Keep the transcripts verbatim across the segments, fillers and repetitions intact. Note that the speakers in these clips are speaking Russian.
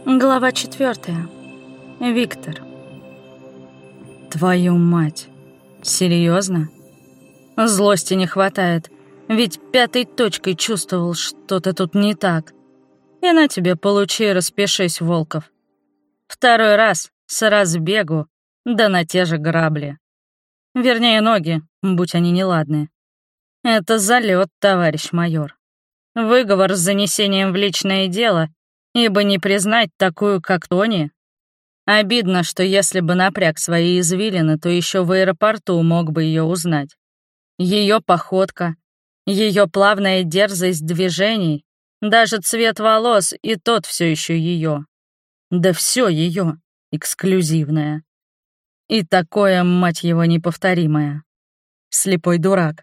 Глава четвертая. Виктор. Твою мать. Серьезно? Злости не хватает, ведь пятой точкой чувствовал, что-то тут не так. И на тебе получи, распишись, Волков. Второй раз, с разбегу, да на те же грабли. Вернее, ноги, будь они неладные. Это залет, товарищ майор. Выговор с занесением в личное дело, ибо не признать такую, как Тони. Обидно, что если бы напряг свои извилины, то еще в аэропорту мог бы ее узнать. Ее походка, ее плавная дерзость движений, даже цвет волос, и тот все еще ее. Да все ее, эксклюзивное. И такое, мать его, неповторимое. Слепой дурак.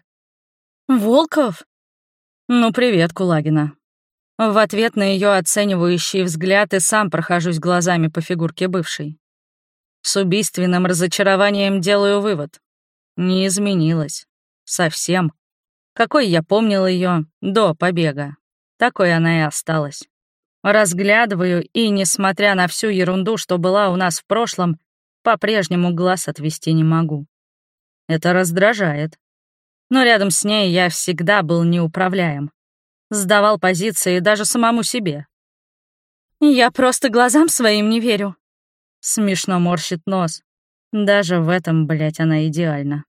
Волков? Ну, привет, Кулагина. В ответ на ее оценивающий взгляд и сам прохожусь глазами по фигурке бывшей. С убийственным разочарованием делаю вывод. Не изменилась. Совсем. Какой я помнил ее до побега, такой она и осталась. Разглядываю и, несмотря на всю ерунду, что была у нас в прошлом, по-прежнему глаз отвести не могу. Это раздражает. Но рядом с ней я всегда был неуправляем. Сдавал позиции даже самому себе. «Я просто глазам своим не верю». Смешно морщит нос. Даже в этом, блядь, она идеальна.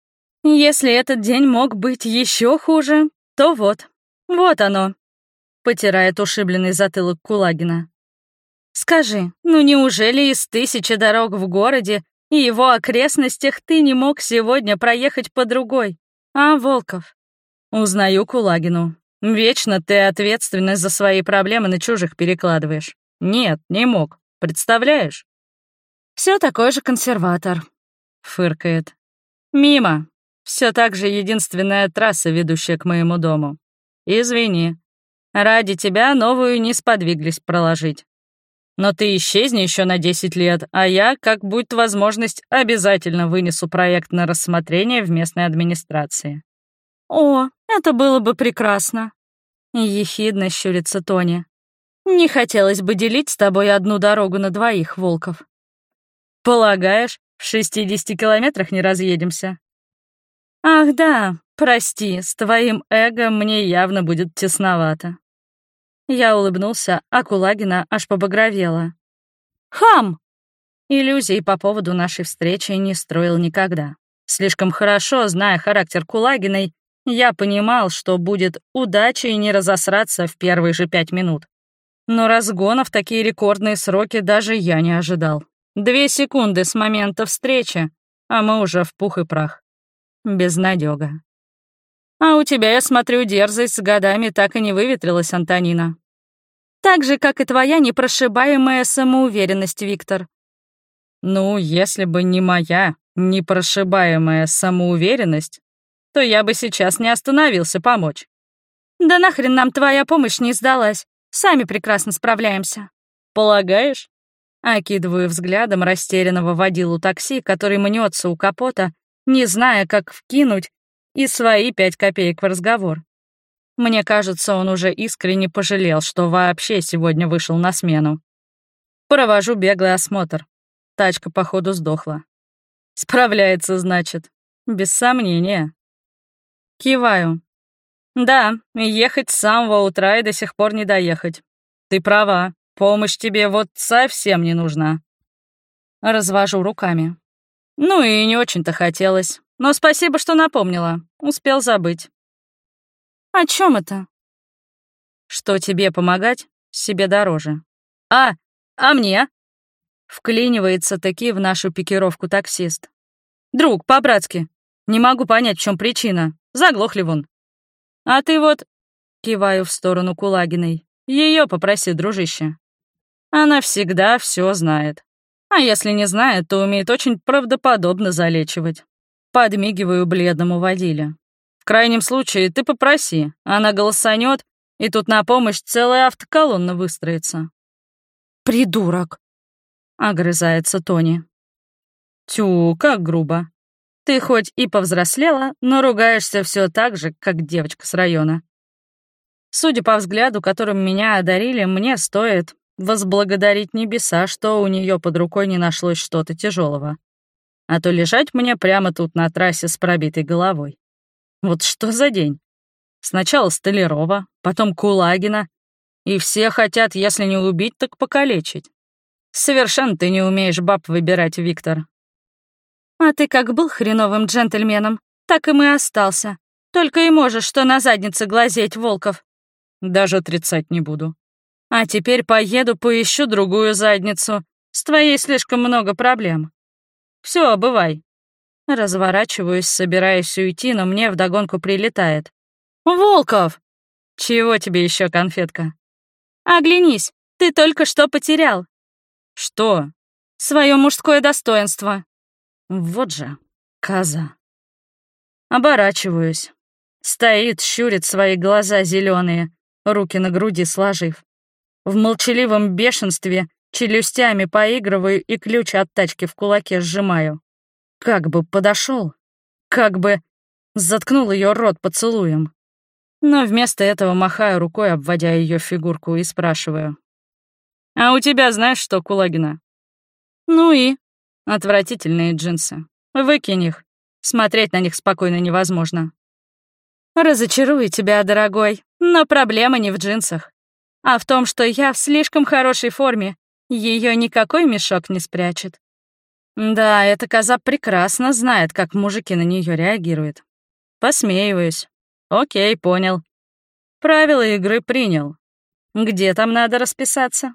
«Если этот день мог быть еще хуже, то вот, вот оно», — потирает ушибленный затылок Кулагина. «Скажи, ну неужели из тысячи дорог в городе и его окрестностях ты не мог сегодня проехать по другой, а, Волков?» Узнаю Кулагину. Вечно ты ответственность за свои проблемы на чужих перекладываешь. Нет, не мог. Представляешь? Все такой же консерватор. Фыркает. Мимо. Все так же единственная трасса, ведущая к моему дому. Извини. Ради тебя новую не сподвиглись проложить. Но ты исчезни еще на десять лет, а я, как будет возможность, обязательно вынесу проект на рассмотрение в местной администрации. «О, это было бы прекрасно!» Ехидно щурится Тони. «Не хотелось бы делить с тобой одну дорогу на двоих, Волков». «Полагаешь, в шестидесяти километрах не разъедемся?» «Ах да, прости, с твоим эго мне явно будет тесновато». Я улыбнулся, а Кулагина аж побагровела. «Хам!» Иллюзий по поводу нашей встречи не строил никогда. Слишком хорошо, зная характер Кулагиной, я понимал, что будет удачей не разосраться в первые же пять минут. Но разгона в такие рекордные сроки даже я не ожидал. Две секунды с момента встречи, а мы уже в пух и прах. Безнадёга. А у тебя, я смотрю, дерзость с годами так и не выветрилась, Антонина. Так же, как и твоя непрошибаемая самоуверенность, Виктор. Ну, если бы не моя непрошибаемая самоуверенность, то я бы сейчас не остановился помочь. Да нахрен нам твоя помощь не сдалась. Сами прекрасно справляемся. Полагаешь? Окидываю взглядом растерянного водилу такси, который мнется у капота, не зная, как вкинуть и свои пять копеек в разговор. Мне кажется, он уже искренне пожалел, что вообще сегодня вышел на смену. Провожу беглый осмотр. Тачка, походу, сдохла. Справляется, значит. Без сомнения. Киваю. Да, ехать с самого утра и до сих пор не доехать. Ты права, помощь тебе вот совсем не нужна. Развожу руками. Ну и не очень-то хотелось. Но спасибо, что напомнила. Успел забыть. О чем это? Что тебе помогать, себе дороже. А, а мне? Вклинивается таки в нашу пикировку таксист. Друг, по-братски. Не могу понять, в чем причина. Заглохли вон. А ты вот... Киваю в сторону Кулагиной. Ее попроси, дружище. Она всегда все знает. А если не знает, то умеет очень правдоподобно залечивать. Подмигиваю бледному водиле. В крайнем случае, ты попроси. Она голосанет, и тут на помощь целая автоколонна выстроится. «Придурок!» — огрызается Тони. Тю, как грубо. Ты хоть и повзрослела, но ругаешься все так же, как девочка с района. Судя по взгляду, которым меня одарили, мне стоит, возблагодарить небеса, что у нее под рукой не нашлось что-то тяжелого. А то лежать мне прямо тут на трассе с пробитой головой. Вот что за день? Сначала Столярова, потом Кулагина. И все хотят, если не убить, так покалечить. Совершенно ты не умеешь баб выбирать, Виктор. А ты как был хреновым джентльменом, так и мы остался. Только и можешь что на заднице глазеть, Волков. Даже отрицать не буду. А теперь поеду, поищу другую задницу. С твоей слишком много проблем. Все, бывай. Разворачиваюсь, собираюсь уйти, но мне вдогонку прилетает. Волков! Чего тебе еще, конфетка? Оглянись, ты только что потерял. Что? Свое мужское достоинство. Вот же, коза. Оборачиваюсь. Стоит, щурит свои глаза зеленые, руки на груди сложив. В молчаливом бешенстве челюстями поигрываю и ключ от тачки в кулаке сжимаю. Как бы подошел, как бы заткнул ее рот поцелуем. Но вместо этого махаю рукой, обводя ее фигурку, и спрашиваю. «А у тебя знаешь что, Кулагина?» «Ну и?» «Отвратительные джинсы. Выкинь их. Смотреть на них спокойно невозможно». «Разочарую тебя, дорогой, но проблема не в джинсах, а в том, что я в слишком хорошей форме. Ее никакой мешок не спрячет». Да, эта коза прекрасно знает, как мужики на нее реагируют. Посмеиваюсь. Окей, понял. Правила игры принял. Где там надо расписаться?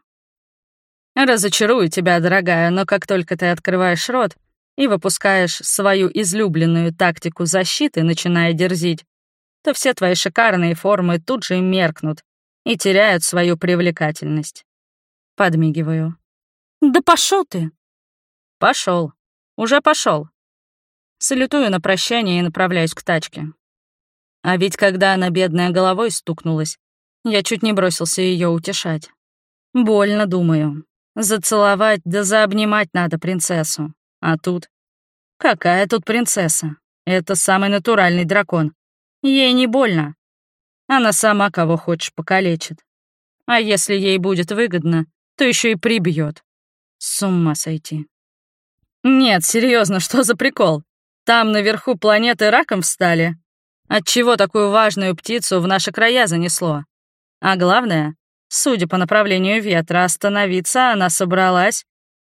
Разочарую тебя, дорогая, но как только ты открываешь рот и выпускаешь свою излюбленную тактику защиты, начиная дерзить, то все твои шикарные формы тут же меркнут и теряют свою привлекательность. Подмигиваю. Да пошел ты! Пошел. Уже пошел. Салютую на прощание и направляюсь к тачке. А ведь когда она бедная головой стукнулась, я чуть не бросился ее утешать. Больно, думаю. Зацеловать да заобнимать надо принцессу. А тут... Какая тут принцесса? Это самый натуральный дракон. Ей не больно. Она сама кого хочешь покалечит. А если ей будет выгодно, то еще и прибьет. С ума сойти. Нет, серьезно, что за прикол? Там наверху планеты раком встали? Отчего такую важную птицу в наши края занесло? А главное, судя по направлению ветра, остановиться она собралась.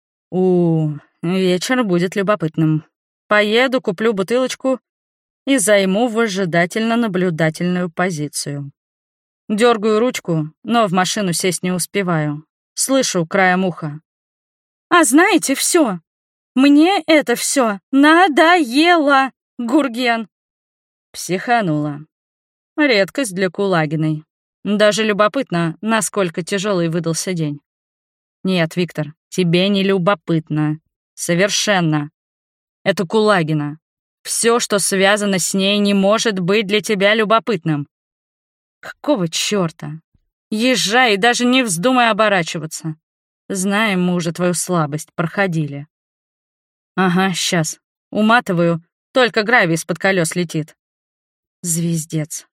У, вечер будет любопытным. Поеду, куплю бутылочку и займу выжидательно-наблюдательную позицию. Дергаю ручку, но в машину сесть не успеваю. Слышу краем уха. А знаете, все. Мне это все надоело, Гурген. Психанула. Редкость для Кулагиной. Даже любопытно, насколько тяжелый выдался день. Нет, Виктор, тебе не любопытно. Совершенно. Это Кулагина. Все, что связано с ней, не может быть для тебя любопытным. Какого чёрта? Езжай и даже не вздумай оборачиваться. Знаем мы уже твою слабость, проходили. Ага, сейчас. Уматываю, только гравий из-под колес летит. Звездец.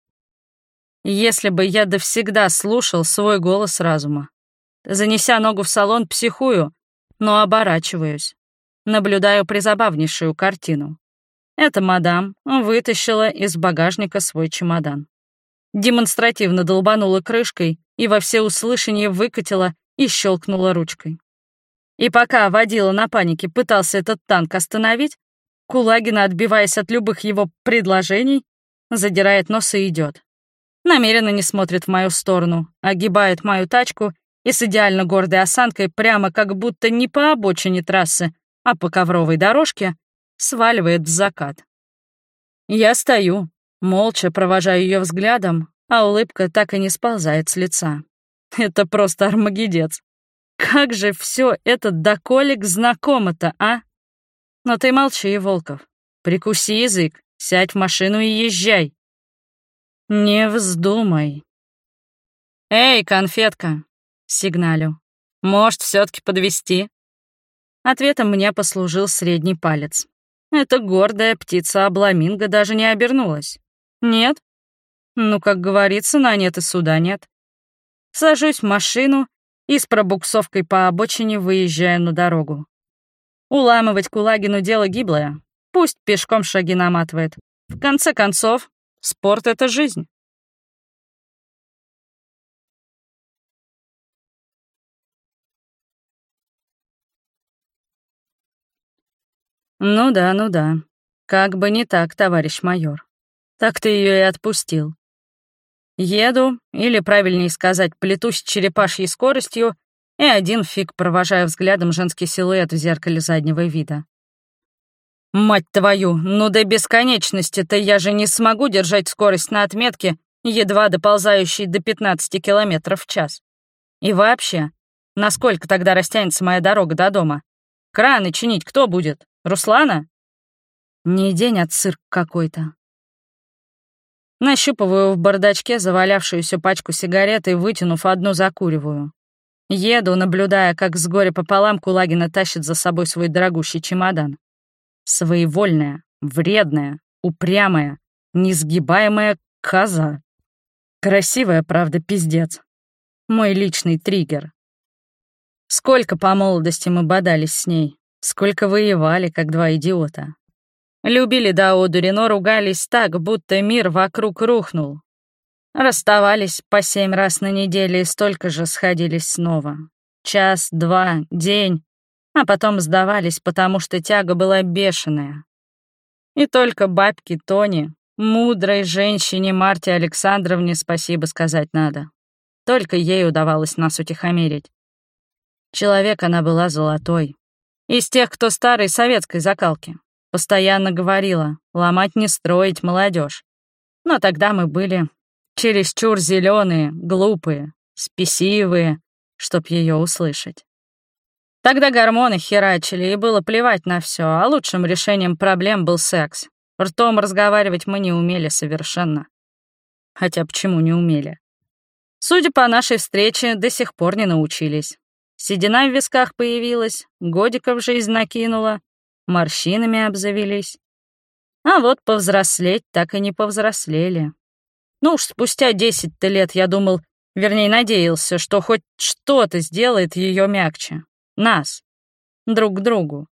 Если бы я довсегда слушал свой голос разума. Занеся ногу в салон, психую, но оборачиваюсь. Наблюдаю призабавнейшую картину. Эта мадам вытащила из багажника свой чемодан. Демонстративно долбанула крышкой и во всеуслышание выкатила и щелкнула ручкой. И пока водила на панике пытался этот танк остановить, Кулагина, отбиваясь от любых его предложений, задирает нос и идет. Намеренно не смотрит в мою сторону, огибает мою тачку и с идеально гордой осанкой, прямо как будто не по обочине трассы, а по ковровой дорожке, сваливает в закат. Я стою, молча провожаю ее взглядом, а улыбка так и не сползает с лица. Это просто армагеддец. Как же все это доколик знакомо-то, а? Но ты молчи, Волков. Прикуси язык, сядь в машину и езжай. Не вздумай. Эй, конфетка, сигналю. Может, все-таки подвезти? Ответом мне послужил средний палец. Эта гордая птица-обламинго даже не обернулась. Нет? Ну, как говорится, на нет и суда нет. Сажусь в машину и с пробуксовкой по обочине выезжаю на дорогу. Уламывать Кулагину дело гиблое. Пусть пешком шаги наматывает. В конце концов, спорт — это жизнь. Ну да, ну да. Как бы не так, товарищ майор. Так ты ее и отпустил. Еду, или, правильнее сказать, плетусь с черепашьей скоростью, и один фиг провожаю взглядом женский силуэт в зеркале заднего вида. Мать твою, ну до бесконечности-то я же не смогу держать скорость на отметке, едва доползающей до пятнадцати километров в час. И вообще, насколько тогда растянется моя дорога до дома? Краны чинить кто будет? Руслана? Не день, а цирк какой-то. Нащупываю в бардачке завалявшуюся пачку сигарет и, вытянув одну, закуриваю. Еду, наблюдая, как с горя пополам Кулагина тащит за собой свой дорогущий чемодан. Своевольная, вредная, упрямая, несгибаемая коза. Красивая, правда, пиздец. Мой личный триггер. Сколько по молодости мы бодались с ней, сколько воевали, как два идиота. Любили до одури, но ругались так, будто мир вокруг рухнул. Расставались по семь раз на неделю и столько же сходились снова. Час, два, день, а потом сдавались, потому что тяга была бешеная. И только бабке Тони, мудрой женщине Марте Александровне, спасибо сказать надо. Только ей удавалось нас утихомирить. Человек она была золотой. Из тех, кто старой советской закалки. Постоянно говорила, ломать не строить, молодежь. Но тогда мы были чересчур зеленые, глупые, спесивые, чтоб ее услышать. Тогда гормоны херачили, и было плевать на все, а лучшим решением проблем был секс. Ртом разговаривать мы не умели совершенно. Хотя почему не умели? Судя по нашей встрече, до сих пор не научились. Седина в висках появилась, годиков жизнь накинула, морщинами обзавелись. А вот повзрослеть так и не повзрослели. Ну уж спустя десять-то лет я думал, вернее, надеялся, что хоть что-то сделает ее мягче. Нас. Друг к другу.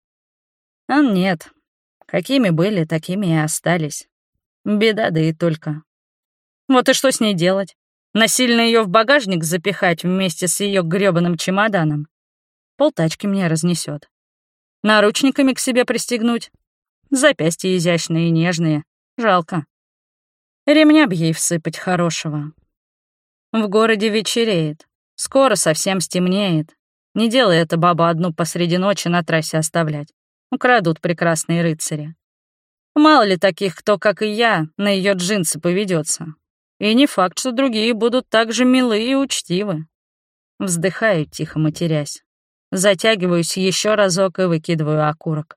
А нет. Какими были, такими и остались. Беда, да и только. Вот и что с ней делать? Насильно ее в багажник запихать вместе с ее грёбаным чемоданом? Полтачки мне разнесет. Наручниками к себе пристегнуть. Запястья изящные и нежные. Жалко. Ремня б ей всыпать хорошего. В городе вечереет. Скоро совсем стемнеет. Не делай это бабу одну посреди ночи на трассе оставлять. Украдут прекрасные рыцари. Мало ли таких, кто, как и я, на ее джинсы поведется. И не факт, что другие будут так же милы и учтивы. Вздыхаю, тихо матерясь. Затягиваюсь еще разок и выкидываю окурок.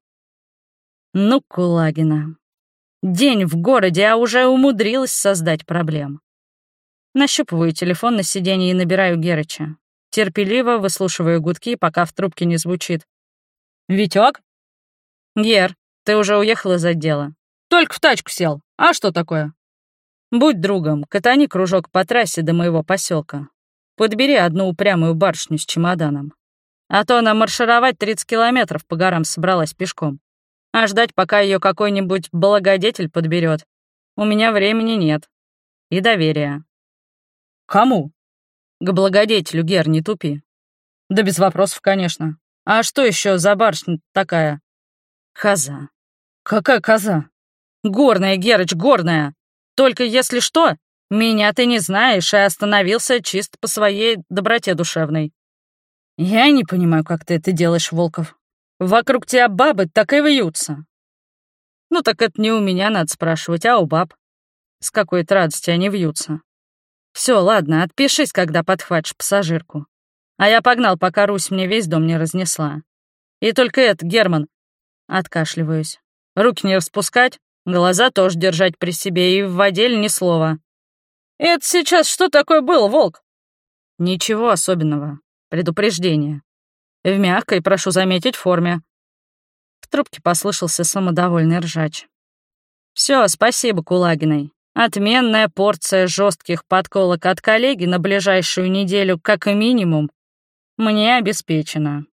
Ну, Кулагина. День в городе, а уже умудрилась создать проблем. Нащупываю телефон на сиденье и набираю Герыча. Терпеливо выслушиваю гудки, пока в трубке не звучит. «Витёк?» «Гер, ты уже уехал из отдела?» «Только в тачку сел. А что такое?» «Будь другом, катани кружок по трассе до моего поселка. Подбери одну упрямую барышню с чемоданом. А то она маршировать тридцать километров по горам собралась пешком. А ждать, пока ее какой-нибудь благодетель подберет, у меня времени нет. И доверия». «Кому?» «К благодетелю, Гер, не тупи». «Да без вопросов, конечно. А что еще за барышня такая?» «Коза». «Какая коза?» «Горная, Герыч, горная. Только если что, меня ты не знаешь и остановился чисто по своей доброте душевной». «Я не понимаю, как ты это делаешь, Волков. Вокруг тебя бабы так и вьются». «Ну так это не у меня надо спрашивать, а у баб. С какой-то радости они вьются. Все, ладно, отпишись, когда подхватишь пассажирку. А я погнал, пока Русь мне весь дом не разнесла. И только это, Герман...» Откашливаюсь. «Руки не распускать, глаза тоже держать при себе и в водель ни слова». «Это сейчас что такое было, Волк?» «Ничего особенного. Предупреждение. В мягкой, прошу заметить, форме». В трубке послышался самодовольный ржач. Все, спасибо Кулагиной. Отменная порция жестких подколок от коллеги на ближайшую неделю как минимум. Мне обеспечено.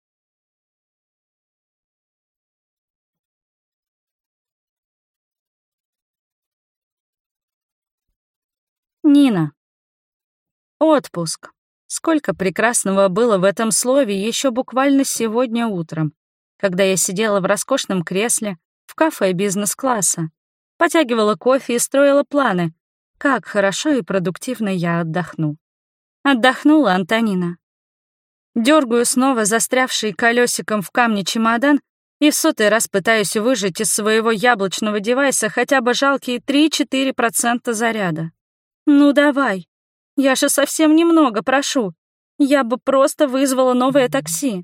Нина. Отпуск. Сколько прекрасного было в этом слове еще буквально сегодня утром, когда я сидела в роскошном кресле в кафе бизнес-класса, потягивала кофе и строила планы, как хорошо и продуктивно я отдохну. Отдохнула Антонина. Дергаю снова застрявший колесиком в камне чемодан и в сотый раз пытаюсь выжать из своего яблочного девайса хотя бы жалкие три-четыре процента заряда. Ну давай, я же совсем немного прошу. Я бы просто вызвала новое такси.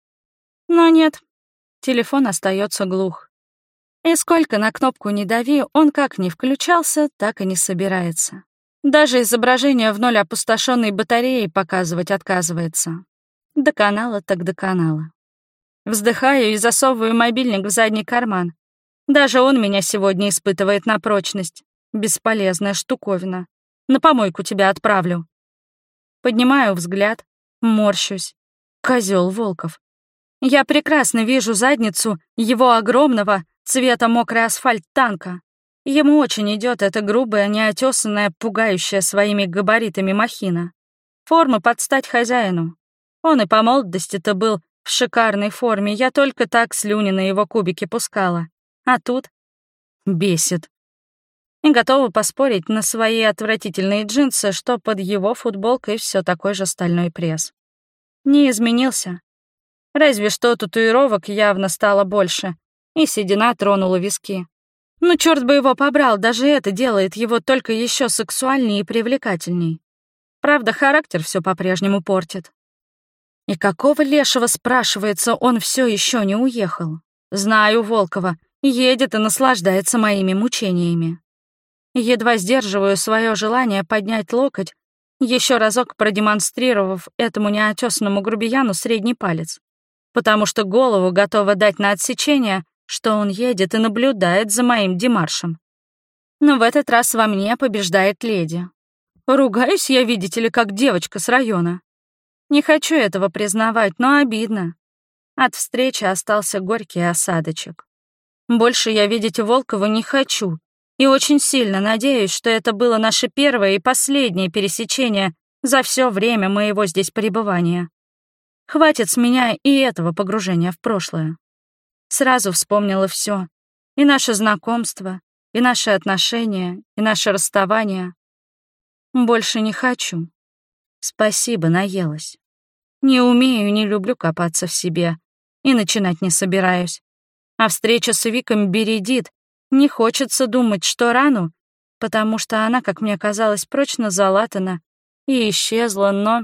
Но нет, телефон остается глух. И сколько на кнопку не дави, он как не включался, так и не собирается. Даже изображение в ноль опустошенной батареи показывать отказывается. До канала так до канала. Вздыхаю и засовываю мобильник в задний карман. Даже он меня сегодня испытывает на прочность. Бесполезная штуковина. На помойку тебя отправлю. Поднимаю взгляд, морщусь. Козёл Волков. Я прекрасно вижу задницу его огромного, цвета мокрый асфальт танка. Ему очень идет эта грубая, неотесанная, пугающая своими габаритами махина. Форма под стать хозяину. Он и по молодости-то был в шикарной форме, я только так слюни на его кубики пускала. А тут бесит. И готова поспорить на свои отвратительные джинсы, что под его футболкой все такой же стальной пресс. Не изменился. Разве что татуировок явно стало больше, и седина тронула виски. Ну, черт бы его побрал, даже это делает его только еще сексуальнее и привлекательней. Правда, характер все по-прежнему портит. И какого лешего, спрашивается, он все еще не уехал? Знаю Волкова, едет и наслаждается моими мучениями. Едва сдерживаю свое желание поднять локоть, еще разок продемонстрировав этому неотесанному грубияну средний палец, потому что голову готова дать на отсечение, что он едет и наблюдает за моим демаршем. Но в этот раз во мне побеждает леди. Ругаюсь я, видите ли, как девочка с района. Не хочу этого признавать, но обидно. От встречи остался горький осадочек. Больше я видеть Волкова не хочу, и очень сильно надеюсь, что это было наше первое и последнее пересечение за все время моего здесь пребывания. Хватит с меня и этого погружения в прошлое. Сразу вспомнила все: и наше знакомство, и наши отношения, и наше расставание. Больше не хочу. Спасибо, наелась. Не умею и не люблю копаться в себе, и начинать не собираюсь. А встреча с Виком бередит, не хочется думать, что рану, потому что она, как мне казалось, прочно залатана и исчезла, но...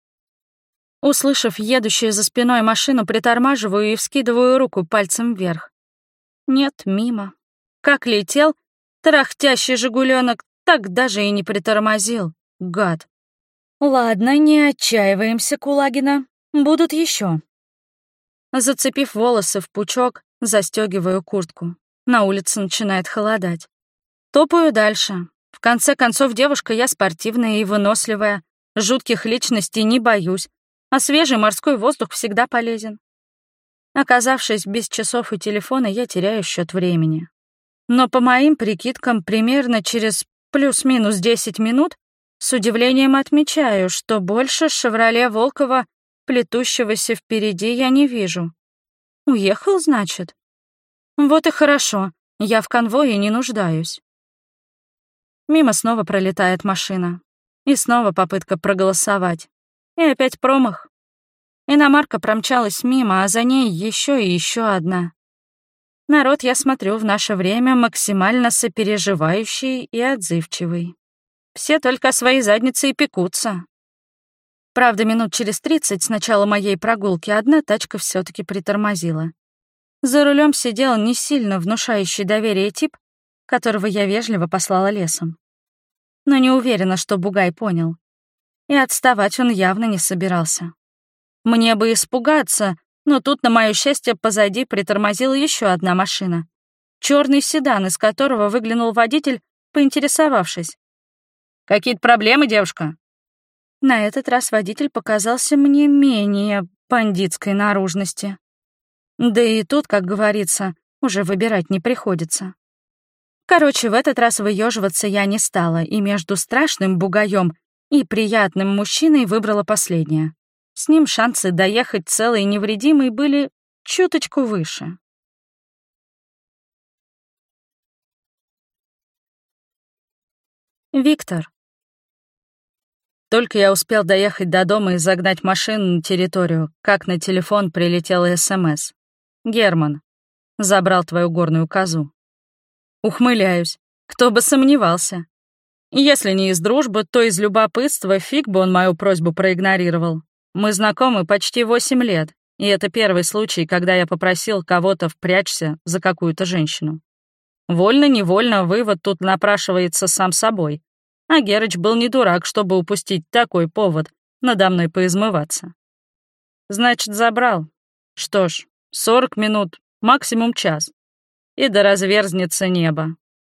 Услышав едущую за спиной машину, притормаживаю и вскидываю руку пальцем вверх. Нет, мимо. Как летел, тарахтящий «Жигуленок», так даже и не притормозил, гад. Ладно, не отчаиваемся, Кулагина. Будут еще. Зацепив волосы в пучок, застегиваю куртку. На улице начинает холодать. Топаю дальше. В конце концов, девушка я спортивная и выносливая. Жутких личностей не боюсь, а свежий морской воздух всегда полезен. Оказавшись без часов и телефона, я теряю счет времени. Но по моим прикидкам, примерно через плюс-минус десять минут с удивлением отмечаю, что больше «Шевроле» Волкова, плетущегося впереди, я не вижу. Уехал, значит? Вот и хорошо, я в конвое не нуждаюсь. Мимо снова пролетает машина. И снова попытка проголосовать. И опять промах. Иномарка промчалась мимо, а за ней еще и еще одна. Народ, я смотрю, в наше время максимально сопереживающий и отзывчивый. Все только о своей заднице и пекутся. Правда, минут через тридцать с начала моей прогулки одна тачка все таки притормозила. За рулем сидел не сильно внушающий доверие тип, которого я вежливо послала лесом. Но не уверена, что бугай понял. И отставать он явно не собирался. Мне бы испугаться, но тут, на моё счастье, позади притормозила еще одна машина. Черный седан, из которого выглянул водитель, поинтересовавшись. «Какие-то проблемы, девушка?» На этот раз водитель показался мне менее бандитской наружности. Да и тут, как говорится, уже выбирать не приходится. Короче, в этот раз выёживаться я не стала, и между страшным бугаём и приятным мужчиной выбрала последнее. С ним шансы доехать целой и невредимой были чуточку выше. Виктор. Только я успел доехать до дома и загнать машину на территорию, как на телефон прилетела СМС. «Герман, забрал твою горную козу». Ухмыляюсь. Кто бы сомневался. Если не из дружбы, то из любопытства фиг бы он мою просьбу проигнорировал. Мы знакомы почти восемь лет, и это первый случай, когда я попросил кого-то впрячься за какую-то женщину. Вольно-невольно вывод тут напрашивается сам собой. А Герыч был не дурак, чтобы упустить такой повод надо мной поизмываться. Значит, забрал. Что ж, сорок минут, максимум час. И да разверзнется небо.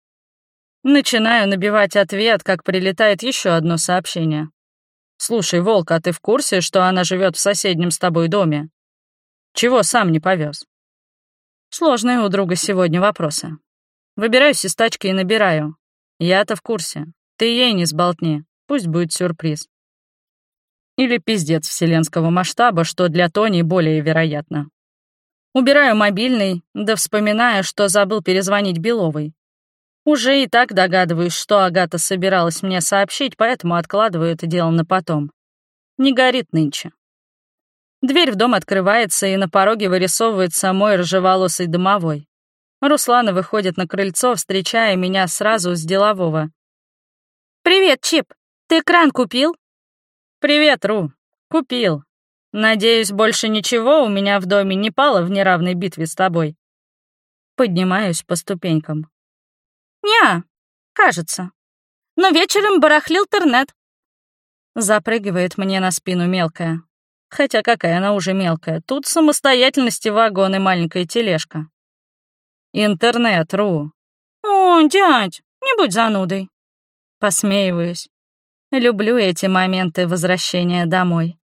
Начинаю набивать ответ, как прилетает еще одно сообщение. «Слушай, Волк, а ты в курсе, что она живет в соседнем с тобой доме? Чего сам не повез?» Сложные у друга сегодня вопросы. Выбираюсь из тачки и набираю. Я-то в курсе. Ты ей не сболтни, пусть будет сюрприз. Или пиздец вселенского масштаба, что для Тони более вероятно. Убираю мобильный, да вспоминая, что забыл перезвонить Беловой. Уже и так догадываюсь, что Агата собиралась мне сообщить, поэтому откладываю это дело на потом. Не горит нынче. Дверь в дом открывается, и на пороге вырисовывается мой рыжеволосый домовой. Руслана выходит на крыльцо, встречая меня сразу с делового. «Привет, Чип! Ты кран купил?» «Привет, Ру. Купил. Надеюсь, больше ничего у меня в доме не пало в неравной битве с тобой». Поднимаюсь по ступенькам. «Неа, кажется. Но вечером барахлил интернет». Запрыгивает мне на спину мелкая. Хотя какая она уже мелкая, тут самостоятельности вагон и маленькая тележка. «Интернет, Ру». «О, дядь, не будь занудой». Посмеиваюсь. Люблю эти моменты возвращения домой.